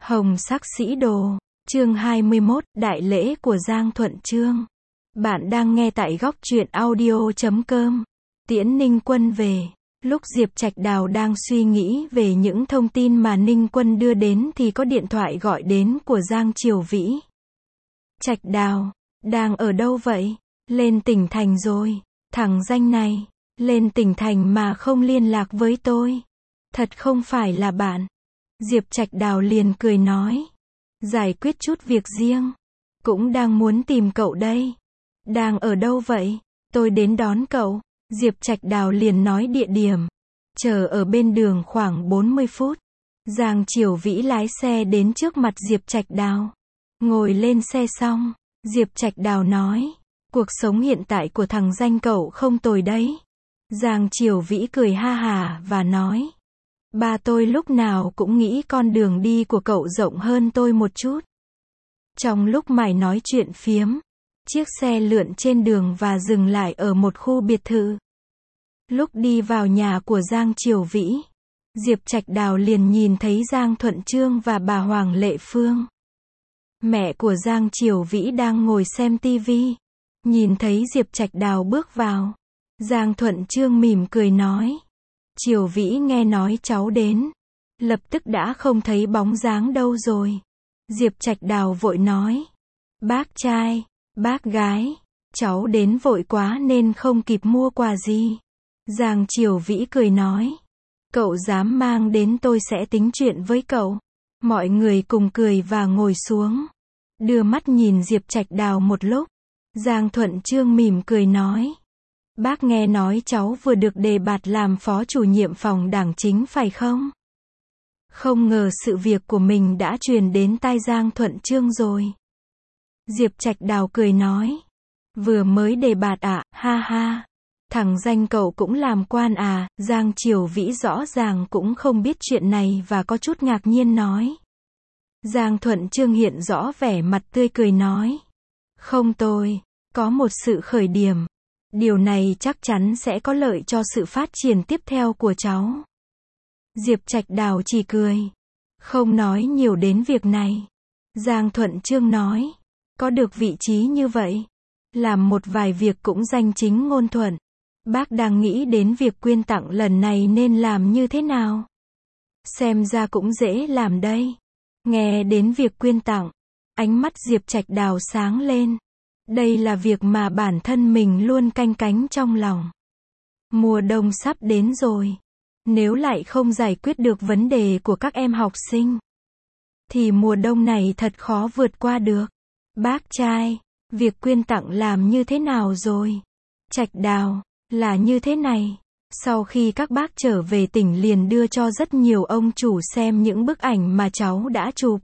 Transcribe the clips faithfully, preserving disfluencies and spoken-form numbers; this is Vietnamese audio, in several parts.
Hồng sắc sĩ đồ, chương hai mươi mốt, đại lễ của Giang Thuận Chương. Bạn đang nghe tại góc truyện audio chấm com. Tiễn Ninh Quân về. Lúc Diệp Trạch Đào đang suy nghĩ về những thông tin mà Ninh Quân đưa đến thì có điện thoại gọi đến của Giang Triều Vĩ. Trạch Đào, đang ở đâu vậy? Lên tỉnh thành rồi. Thằng danh này, lên tỉnh thành mà không liên lạc với tôi. Thật không phải là bạn. Diệp Trạch Đào liền cười nói. Giải quyết chút việc riêng. Cũng đang muốn tìm cậu đây. Đang ở đâu vậy? Tôi đến đón cậu. Diệp Trạch Đào liền nói địa điểm. Chờ ở bên đường khoảng bốn mươi phút. Giang Triều Vĩ lái xe đến trước mặt Diệp Trạch Đào. Ngồi lên xe xong, Diệp Trạch Đào nói. Cuộc sống hiện tại của thằng danh cậu không tồi đấy. Giang Triều Vĩ cười ha hà và nói. Ba tôi lúc nào cũng nghĩ con đường đi của cậu rộng hơn tôi một chút. Trong lúc mải nói chuyện phiếm, chiếc xe lượn trên đường và dừng lại ở một khu biệt thự. Lúc đi vào nhà của Giang Triều Vĩ, Diệp Trạch Đào liền nhìn thấy Giang Thuận Chương và bà Hoàng Lệ Phương. Mẹ của Giang Triều Vĩ đang ngồi xem tivi. Nhìn thấy Diệp Trạch Đào bước vào, Giang Thuận Chương mỉm cười nói. Triều Vĩ nghe nói cháu đến, lập tức đã không thấy bóng dáng đâu rồi. Diệp Trạch Đào vội nói. Bác trai, bác gái, cháu đến vội quá nên không kịp mua quà gì. Giang Triều Vĩ cười nói. Cậu dám mang đến tôi sẽ tính chuyện với cậu. Mọi người cùng cười và ngồi xuống. Đưa mắt nhìn Diệp Trạch Đào một lúc. Giang Thuận Chương mỉm cười nói. Bác nghe nói cháu vừa được đề bạt làm phó chủ nhiệm phòng đảng chính phải không? Không ngờ sự việc của mình đã truyền đến tai Giang Thuận Chương rồi. Diệp Trạch Đào cười nói. Vừa mới đề bạt ạ, à, ha ha. Thằng danh cậu cũng làm quan à? Giang Triều Vĩ rõ ràng cũng không biết chuyện này và có chút ngạc nhiên nói. Giang Thuận Chương hiện rõ vẻ mặt tươi cười nói. Không tôi, có một sự khởi điểm. Điều này chắc chắn sẽ có lợi cho sự phát triển tiếp theo của cháu. Diệp Trạch Đào chỉ cười. Không nói nhiều đến việc này. Giang Thuận Chương nói. Có được vị trí như vậy. Làm một vài việc cũng danh chính ngôn thuận. Bác đang nghĩ đến việc quyên tặng lần này nên làm như thế nào? Xem ra cũng dễ làm đây. Nghe đến việc quyên tặng, ánh mắt Diệp Trạch Đào sáng lên. Đây là việc mà bản thân mình luôn canh cánh trong lòng. Mùa đông sắp đến rồi. Nếu lại không giải quyết được vấn đề của các em học sinh, thì mùa đông này thật khó vượt qua được. Bác trai, việc quyên tặng làm như thế nào rồi? Trạch Đào, là như thế này. Sau khi các bác trở về tỉnh liền đưa cho rất nhiều ông chủ xem những bức ảnh mà cháu đã chụp.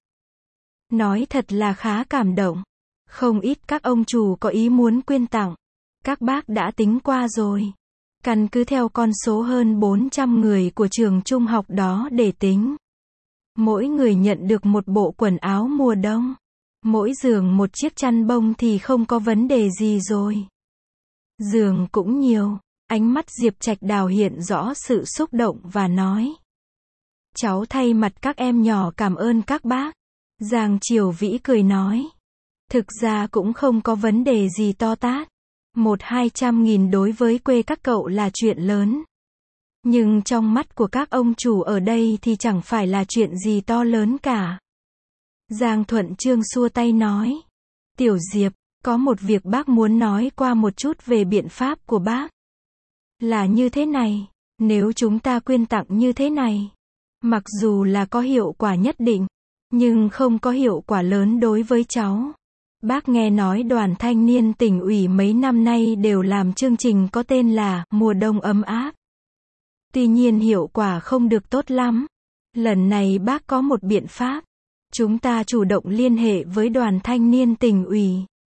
Nói thật là khá cảm động. Không ít các ông chủ có ý muốn quyên tặng. Các bác đã tính qua rồi. Căn cứ theo con số hơn bốn trăm người của trường trung học đó để tính. Mỗi người nhận được một bộ quần áo mùa đông. Mỗi giường một chiếc chăn bông thì không có vấn đề gì rồi. Giường cũng nhiều. Ánh mắt Diệp Trạch Đào hiện rõ sự xúc động và nói. Cháu thay mặt các em nhỏ cảm ơn các bác. Giang Triều Vĩ cười nói. Thực ra cũng không có vấn đề gì to tát. Một hai trăm nghìn đối với quê các cậu là chuyện lớn. Nhưng trong mắt của các ông chủ ở đây thì chẳng phải là chuyện gì to lớn cả. Giang Thuận Chương xua tay nói. Tiểu Diệp, có một việc bác muốn nói qua một chút về biện pháp của bác. Là như thế này, nếu chúng ta quyên tặng như thế này, mặc dù là có hiệu quả nhất định, nhưng không có hiệu quả lớn đối với cháu. Bác nghe nói đoàn thanh niên tỉnh ủy mấy năm nay đều làm chương trình có tên là Mùa Đông Ấm Áp. Tuy nhiên hiệu quả không được tốt lắm. Lần này bác có một biện pháp. Chúng ta chủ động liên hệ với đoàn thanh niên tỉnh ủy.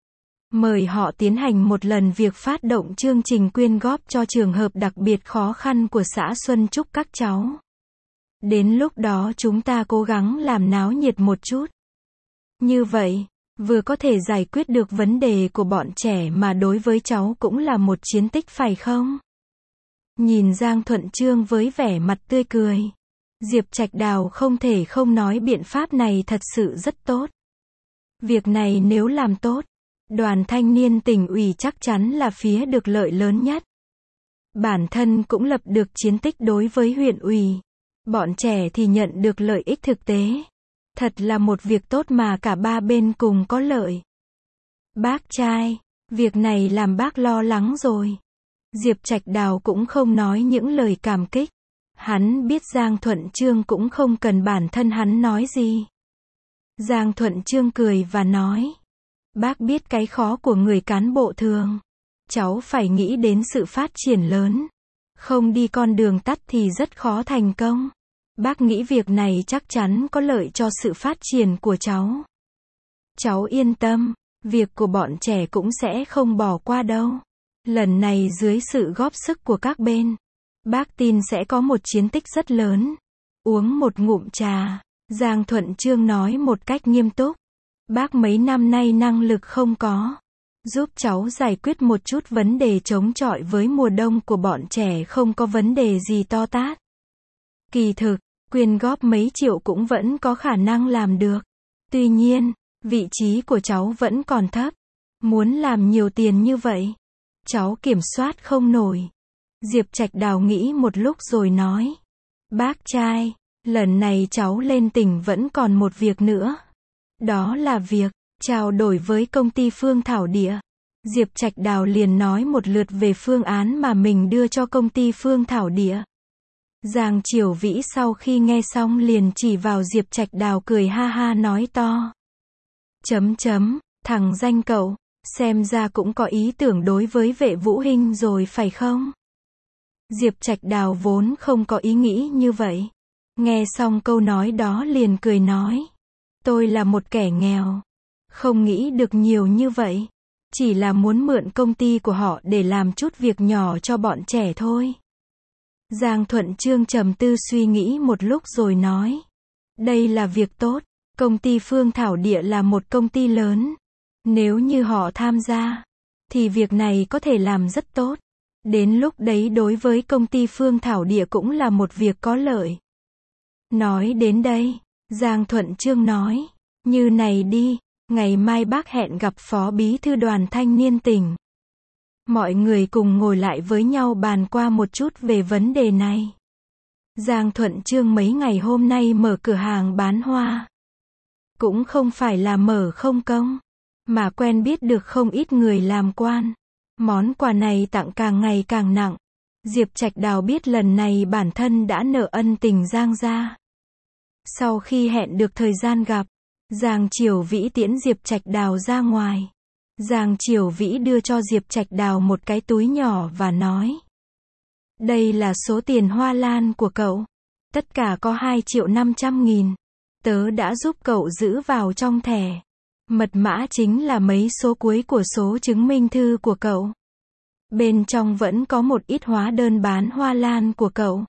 Mời họ tiến hành một lần việc phát động chương trình quyên góp cho trường hợp đặc biệt khó khăn của xã Xuân Trúc các cháu. Đến lúc đó chúng ta cố gắng làm náo nhiệt một chút. Như vậy, vừa có thể giải quyết được vấn đề của bọn trẻ mà đối với cháu cũng là một chiến tích phải không? Nhìn Giang Thuận Chương với vẻ mặt tươi cười. Diệp Trạch Đào không thể không nói biện pháp này thật sự rất tốt. Việc này nếu làm tốt, đoàn thanh niên tỉnh ủy chắc chắn là phía được lợi lớn nhất. Bản thân cũng lập được chiến tích đối với huyện ủy. Bọn trẻ thì nhận được lợi ích thực tế. Thật là một việc tốt mà cả ba bên cùng có lợi. Bác trai, việc này làm bác lo lắng rồi. Diệp Trạch Đào cũng không nói những lời cảm kích. Hắn biết Giang Thuận Chương cũng không cần bản thân hắn nói gì. Giang Thuận Chương cười và nói. Bác biết cái khó của người cán bộ thường. Cháu phải nghĩ đến sự phát triển lớn. Không đi con đường tắt thì rất khó thành công. Bác nghĩ việc này chắc chắn có lợi cho sự phát triển của cháu. Cháu yên tâm, việc của bọn trẻ cũng sẽ không bỏ qua đâu. Lần này dưới sự góp sức của các bên, bác tin sẽ có một chiến tích rất lớn. Uống một ngụm trà, Giang Thuận Chương nói một cách nghiêm túc. Bác mấy năm nay năng lực không có. Giúp cháu giải quyết một chút vấn đề chống chọi với mùa đông của bọn trẻ không có vấn đề gì to tát. Kỳ thực, quyên góp mấy triệu cũng vẫn có khả năng làm được. Tuy nhiên, vị trí của cháu vẫn còn thấp. Muốn làm nhiều tiền như vậy, cháu kiểm soát không nổi. Diệp Trạch Đào nghĩ một lúc rồi nói. Bác trai, lần này cháu lên tỉnh vẫn còn một việc nữa. Đó là việc trao đổi với công ty Phương Thảo Địa. Diệp Trạch Đào liền nói một lượt về phương án mà mình đưa cho công ty Phương Thảo Địa. Giang Triều Vĩ sau khi nghe xong liền chỉ vào Diệp Trạch Đào cười ha ha nói to. Chấm chấm, thằng danh cậu, xem ra cũng có ý tưởng đối với Vệ Vũ Hinh rồi phải không? Diệp Trạch Đào vốn không có ý nghĩ như vậy. Nghe xong câu nói đó liền cười nói. Tôi là một kẻ nghèo. Không nghĩ được nhiều như vậy. Chỉ là muốn mượn công ty của họ để làm chút việc nhỏ cho bọn trẻ thôi. Giang Thuận Chương trầm tư suy nghĩ một lúc rồi nói. Đây là việc tốt. Công ty Phương Thảo Địa là một công ty lớn. Nếu như họ tham gia, thì việc này có thể làm rất tốt. Đến lúc đấy đối với công ty Phương Thảo Địa cũng là một việc có lợi. Nói đến đây, Giang Thuận Chương nói. Như này đi, ngày mai bác hẹn gặp Phó Bí thư đoàn thanh niên tỉnh. Mọi người cùng ngồi lại với nhau bàn qua một chút về vấn đề này. Giang Thuận Chương mấy ngày hôm nay mở cửa hàng bán hoa. Cũng không phải là mở không công, mà quen biết được không ít người làm quan. Món quà này tặng càng ngày càng nặng. Diệp Trạch Đào biết lần này bản thân đã nợ ân tình Giang gia. Sau khi hẹn được thời gian gặp, Giang Triều Vĩ tiễn Diệp Trạch Đào ra ngoài. Giang Triều Vĩ đưa cho Diệp Trạch Đào một cái túi nhỏ và nói. Đây là số tiền hoa lan của cậu. Tất cả có hai triệu năm trăm nghìn. Tớ đã giúp cậu giữ vào trong thẻ. Mật mã chính là mấy số cuối của số chứng minh thư của cậu. Bên trong vẫn có một ít hóa đơn bán hoa lan của cậu.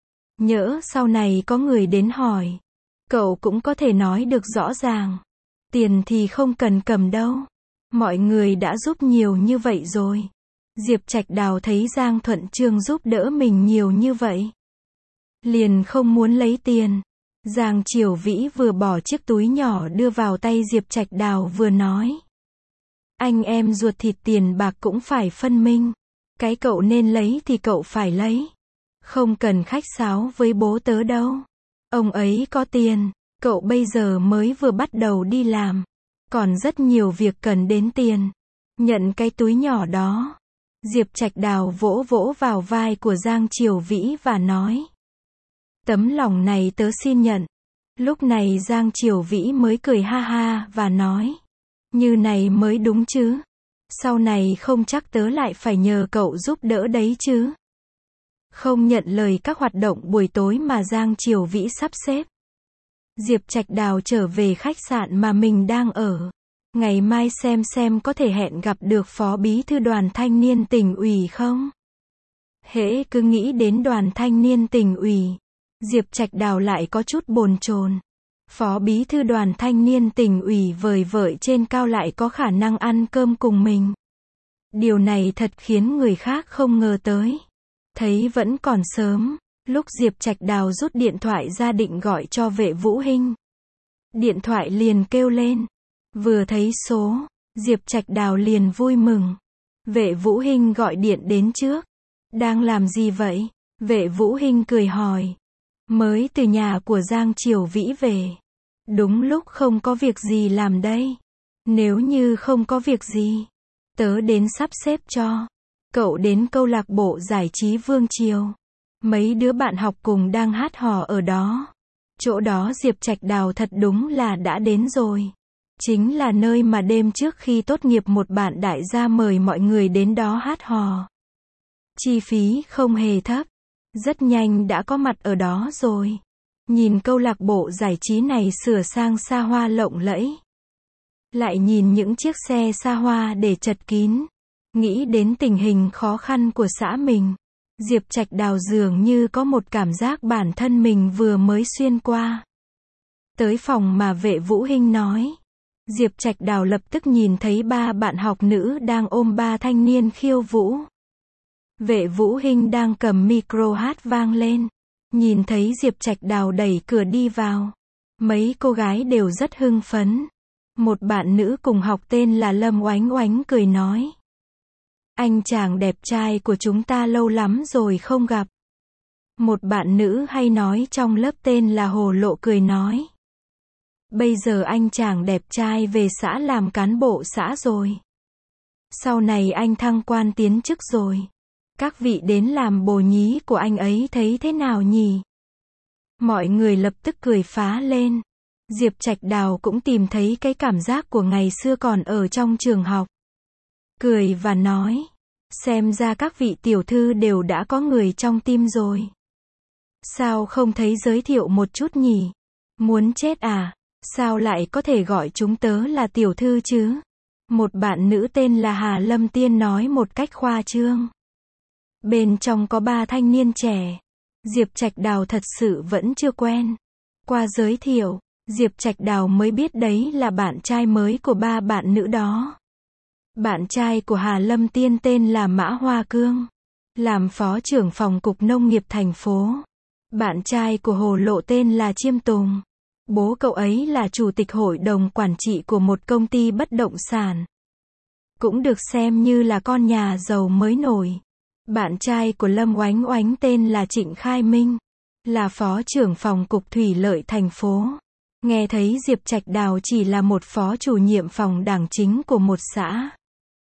Nhỡ sau này có người đến hỏi, cậu cũng có thể nói được rõ ràng. Tiền thì không cần cầm đâu. Mọi người đã giúp nhiều như vậy rồi. Diệp Trạch Đào thấy Giang Thuận Chương giúp đỡ mình nhiều như vậy, liền không muốn lấy tiền. Giang Triều Vĩ vừa bỏ chiếc túi nhỏ đưa vào tay Diệp Trạch Đào vừa nói. Anh em ruột thịt tiền bạc cũng phải phân minh. Cái cậu nên lấy thì cậu phải lấy. Không cần khách sáo với bố tớ đâu. Ông ấy có tiền, cậu bây giờ mới vừa bắt đầu đi làm. Còn rất nhiều việc cần đến tiền. Nhận cái túi nhỏ đó. Diệp Trạch Đào vỗ vỗ vào vai của Giang Triều Vĩ và nói. Tấm lòng này tớ xin nhận. Lúc này Giang Triều Vĩ mới cười ha ha và nói. Như này mới đúng chứ. Sau này không chắc tớ lại phải nhờ cậu giúp đỡ đấy chứ. Không nhận lời các hoạt động buổi tối mà Giang Triều Vĩ sắp xếp. Diệp Trạch Đào trở về khách sạn mà mình đang ở. Ngày mai xem xem có thể hẹn gặp được Phó Bí thư đoàn thanh niên tỉnh ủy không? Hễ cứ nghĩ đến đoàn thanh niên tỉnh ủy, Diệp Trạch Đào lại có chút bồn chồn. Phó Bí thư đoàn thanh niên tỉnh ủy vời vợi trên cao lại có khả năng ăn cơm cùng mình. Điều này thật khiến người khác không ngờ tới. Thấy vẫn còn sớm, Lúc Diệp Trạch Đào rút điện thoại ra định gọi cho Vệ Vũ Hinh. Điện thoại liền kêu lên. Vừa thấy số, Diệp Trạch Đào liền vui mừng. Vệ Vũ Hinh gọi điện đến trước. Đang làm gì vậy? Vệ Vũ Hinh cười hỏi. Mới từ nhà của Giang Triều Vĩ về. Đúng lúc không có việc gì làm đây. Nếu như không có việc gì, tớ đến sắp xếp cho cậu đến câu lạc bộ giải trí Vương Triều. Mấy đứa bạn học cùng đang hát hò ở đó. Chỗ đó Diệp Trạch Đào thật đúng là đã đến rồi. Chính là nơi mà đêm trước khi tốt nghiệp một bạn đại gia mời mọi người đến đó hát hò. Chi phí không hề thấp. Rất nhanh đã có mặt ở đó rồi. Nhìn câu lạc bộ giải trí này sửa sang xa hoa lộng lẫy. Lại nhìn những chiếc xe xa hoa để chật kín. Nghĩ đến tình hình khó khăn của xã mình. Diệp Trạch Đào dường như có một cảm giác bản thân mình vừa mới xuyên qua. Tới phòng mà Vệ Vũ Hinh nói. Diệp Trạch Đào lập tức nhìn thấy ba bạn học nữ đang ôm ba thanh niên khiêu vũ. Vệ Vũ Hinh đang cầm micro hát vang lên. Nhìn thấy Diệp Trạch Đào đẩy cửa đi vào. Mấy cô gái đều rất hưng phấn. Một bạn nữ cùng học tên là Lâm Oánh Oánh cười nói. Anh chàng đẹp trai của chúng ta lâu lắm rồi không gặp. Một bạn nữ hay nói trong lớp tên là Hồ Lộ cười nói. Bây giờ anh chàng đẹp trai về xã làm cán bộ xã rồi. Sau này anh thăng quan tiến chức rồi. Các vị đến làm bồ nhí của anh ấy thấy thế nào nhỉ? Mọi người lập tức cười phá lên. Diệp Trạch Đào cũng tìm thấy cái cảm giác của ngày xưa còn ở trong trường học. Cười và nói. Xem ra các vị tiểu thư đều đã có người trong tim rồi. Sao không thấy giới thiệu một chút nhỉ? Muốn chết à? Sao lại có thể gọi chúng tớ là tiểu thư chứ? Một bạn nữ tên là Hà Lâm Tiên nói một cách khoa trương. Bên trong có ba thanh niên trẻ. Diệp Trạch Đào thật sự vẫn chưa quen. Qua giới thiệu, Diệp Trạch Đào mới biết đấy là bạn trai mới của ba bạn nữ đó. Bạn trai của Hà Lâm Tiên tên là Mã Hoa Cương, làm phó trưởng phòng cục nông nghiệp thành phố. Bạn trai của Hồ Lộ tên là Chiêm Tùng. Bố cậu ấy là chủ tịch hội đồng quản trị của một công ty bất động sản. Cũng được xem như là con nhà giàu mới nổi. Bạn trai của Lâm Oánh Oánh tên là Trịnh Khai Minh, là phó trưởng phòng cục thủy lợi thành phố. Nghe thấy Diệp Trạch Đào chỉ là một phó chủ nhiệm phòng đảng chính của một xã.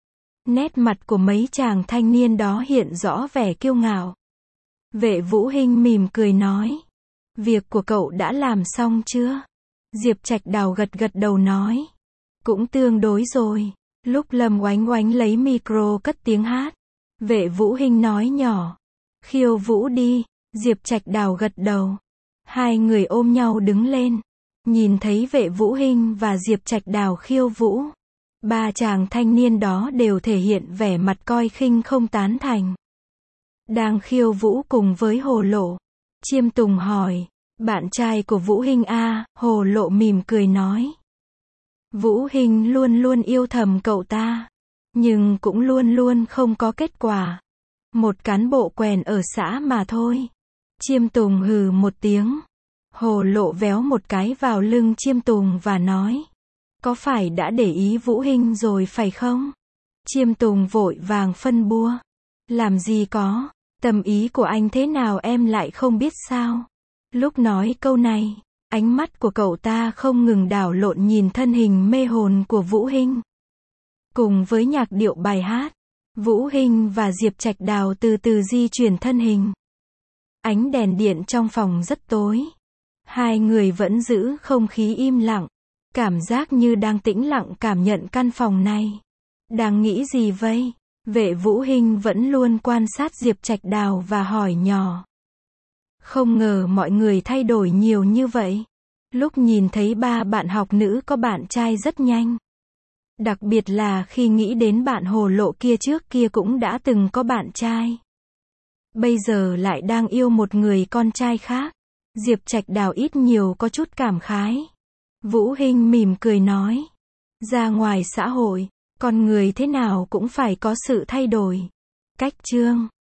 Nét mặt của mấy chàng thanh niên đó hiện rõ vẻ kiêu ngạo. Vệ Vũ Hinh mỉm cười nói. Việc của cậu đã làm xong chưa? Diệp Trạch Đào gật gật đầu nói. Cũng tương đối rồi. Lúc Lâm Oánh Oánh lấy micro cất tiếng hát. Vệ Vũ Hinh nói nhỏ. Khiêu vũ đi. Diệp Trạch Đào gật đầu. Hai người ôm nhau đứng lên. Nhìn thấy Vệ Vũ Hinh và Diệp Trạch Đào khiêu vũ. Ba chàng thanh niên đó đều thể hiện vẻ mặt coi khinh không tán thành. Đang khiêu vũ cùng với Hồ Lộ. Chiêm Tùng hỏi. Bạn trai của Vũ Hinh à? Hồ Lộ mỉm cười nói. Vũ Hinh luôn luôn yêu thầm cậu ta. Nhưng cũng luôn luôn không có kết quả. Một cán bộ quèn ở xã mà thôi. Chiêm Tùng hừ một tiếng. Hồ Lộ véo một cái vào lưng Chiêm Tùng và nói. Có phải đã để ý Vũ Hinh rồi phải không? Chiêm Tùng vội vàng phân bua. Làm gì có, tâm ý của anh thế nào em lại không biết sao? Lúc nói câu này, ánh mắt của cậu ta không ngừng đảo lộn nhìn thân hình mê hồn của Vũ Hinh. Cùng với nhạc điệu bài hát, Vũ Hinh và Diệp Trạch Đào từ từ di chuyển thân hình. Ánh đèn điện trong phòng rất tối. Hai người vẫn giữ không khí im lặng. Cảm giác như đang tĩnh lặng cảm nhận căn phòng này. Đang nghĩ gì vậy? Vệ Vũ Hinh vẫn luôn quan sát Diệp Trạch Đào và hỏi nhỏ. Không ngờ mọi người thay đổi nhiều như vậy. Lúc nhìn thấy ba bạn học nữ có bạn trai rất nhanh. Đặc biệt là khi nghĩ đến bạn Hồ Lộ kia trước kia cũng đã từng có bạn trai. Bây giờ lại đang yêu một người con trai khác. Diệp Trạch Đào ít nhiều có chút cảm khái. Vũ Hinh mỉm cười nói. Ra ngoài xã hội, con người thế nào cũng phải có sự thay đổi. Cách chương